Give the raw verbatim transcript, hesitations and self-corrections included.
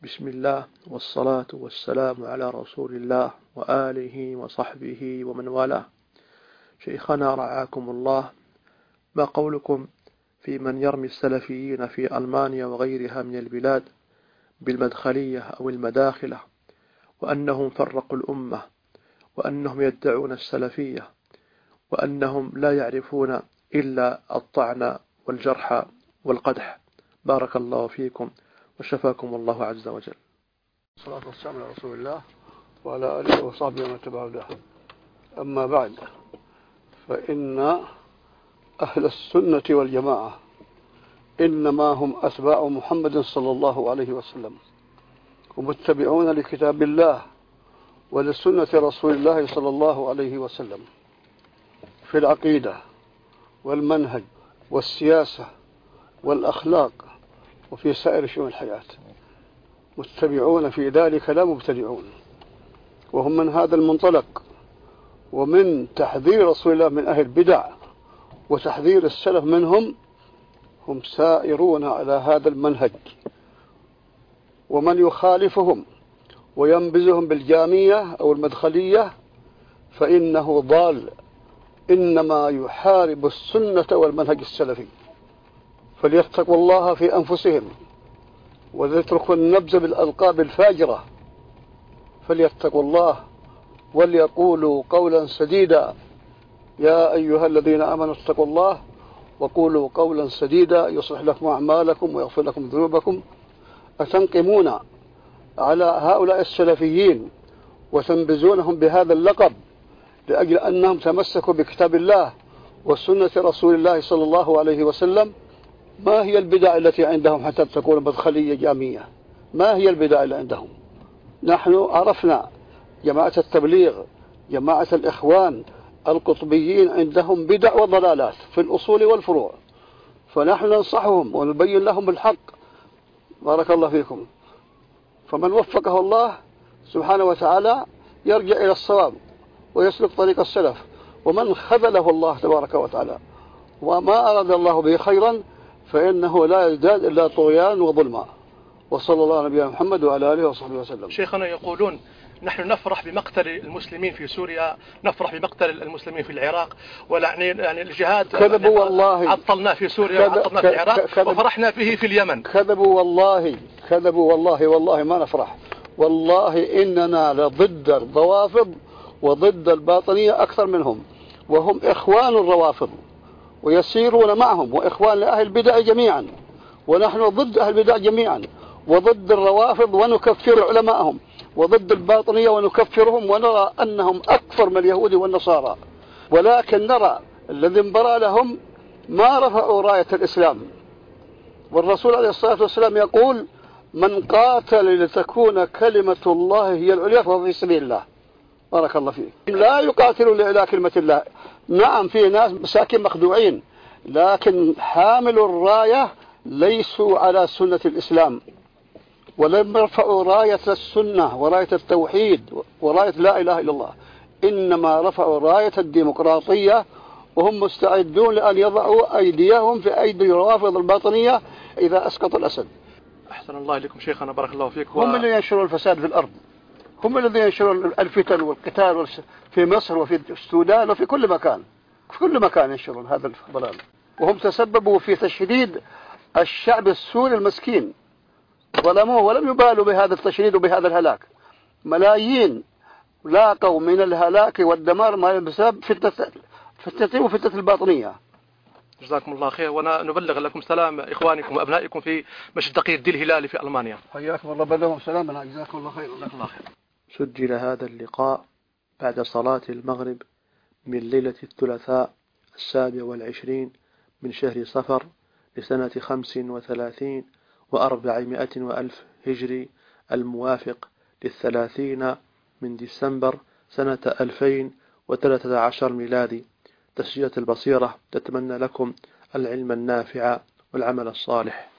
بسم الله والصلاة والسلام على رسول الله وآله وصحبه ومن والاه. شيخنا رعاكم الله، ما قولكم في من يرمي السلفيين في ألمانيا وغيرها من البلاد بالمدخلية أو المداخلة، وأنهم فرقوا الأمة، وأنهم يدعون السلفية، وأنهم لا يعرفون إلا الطعن والجرح والقدح؟ بارك الله فيكم وشفاكم الله عز وجل. الصلاة والسلام على رسول الله وعلى آله وصحبه ومن تبعه له. أما بعد، فإن أهل السنة والجماعة إنما هم أتباع محمد صلى الله عليه وسلم، ومتبعون لكتاب الله ولسنة رسول الله صلى الله عليه وسلم في العقيدة والمنهج والسياسة والأخلاق وفي سائر شؤون الحياة. متبعون في ذلك لا مبتدعون، وهم من هذا المنطلق ومن تحذير رسول الله من أهل البدع وتحذير السلف منهم، هم سائرون على هذا المنهج. ومن يخالفهم وينبذهم بالجامية أو المدخلية فإنه ضال، إنما يحارب السنة والمنهج السلفي. فليتقوا الله في أنفسهم وليتركوا النبذ بالألقاب الفاجرة، فليتقوا الله وليقولوا قولا سديدا. يا أيها الذين آمنوا اتقوا الله وقولوا قولا سديدا يصلح لكم أعمالكم ويغفر لكم ذنوبكم. أتنقمون على هؤلاء السلفيين وتنبذونهم بهذا اللقب لأجل أنهم تمسكوا بكتاب الله وسنة رسول الله صلى الله عليه وسلم؟ ما هي البدع التي عندهم حتى تكون مدخلية جامية؟ ما هي البدع اللي عندهم؟ نحن عرفنا جماعة التبليغ، جماعة الإخوان، القطبيين عندهم بدع وضلالات في الأصول والفروع، فنحن ننصحهم ونبين لهم الحق. بارك الله فيكم. فمن وفقه الله سبحانه وتعالى يرجع إلى الصواب ويسلك طريق السلف، ومن خذله الله تبارك وتعالى وما أراد الله به خيرا فإنه لا يزداد إلا طغيان وظلما. وصلى الله على نبينا محمد وعلى آله وصحبه وسلم. شيخنا يقولون نحن نفرح بمقتل المسلمين في سوريا، نفرح بمقتل المسلمين في العراق، ولا يعني الجهاد كذبوا والله. عطلنا في سوريا وعطلنا في العراق وفرحنا به في اليمن. كذبوا والله، كذبوا والله، والله ما نفرح. والله إننا لضد الروافض وضد الباطنية أكثر منهم، وهم إخوان الروافض ويسيرون معهم، وإخوان لأهل البدع جميعا، ونحن ضد أهل البدع جميعا وضد الروافض ونكفر علماءهم، وضد الباطنية ونكفرهم، ونرى أنهم أكثر من اليهود والنصارى. ولكن نرى الذي انبرى لهم ما رفعوا راية الإسلام، والرسول عليه الصلاة والسلام يقول: من قاتل لتكون كلمة الله هي العليا فهو في سبيل الله. بارك الله فيك. لا يقاتلوا لإعلاء كلمة الله. نعم في ناس مساكين مخدوعين، لكن حامل الراية ليسوا على سنة الإسلام، ولم يرفعوا راية السنة وراية التوحيد وراية لا إله إلا الله، إنما رفعوا راية الديمقراطية، وهم مستعدون لأن يضعوا أيديهم في أيدي روافض الباطنية إذا أسقط الأسد. أحسن الله إليكم شيخنا، بارك الله فيك. هم و... اللي ينشرون الفساد في الأرض، هم الذين ينشرون الفتن والقتال في مصر وفي السودان وفي كل مكان، في كل مكان ينشرون هذا الضلال، وهم تسببوا في تشديد الشعب السوري المسكين، ظلموه ولم يبالوا بهذا التشديد وبهذا الهلاك. ملايين لاقوا من الهلاك والدمار ما بسبب فتنة فتنة وفتنة الباطنية. جزاكم الله خير، ونبلغ لكم سلام إخوانكم وأبنائكم في مسجد تقي الدين الهلالي في ألمانيا. حياكم الله، بلغهم سلامنا. جزاكم الله خير. جزاكم الله خير. سجل هذا اللقاء بعد صلاة المغرب من ليلة الثلاثاء السابع والعشرين من شهر صفر لسنة خمس وثلاثين وأربعمائة وألف هجري، الموافق للثلاثين من ديسمبر سنة ألفين وثلاثة عشر ميلادي. تسجيلات البصيرة تتمنى لكم العلم النافع والعمل الصالح.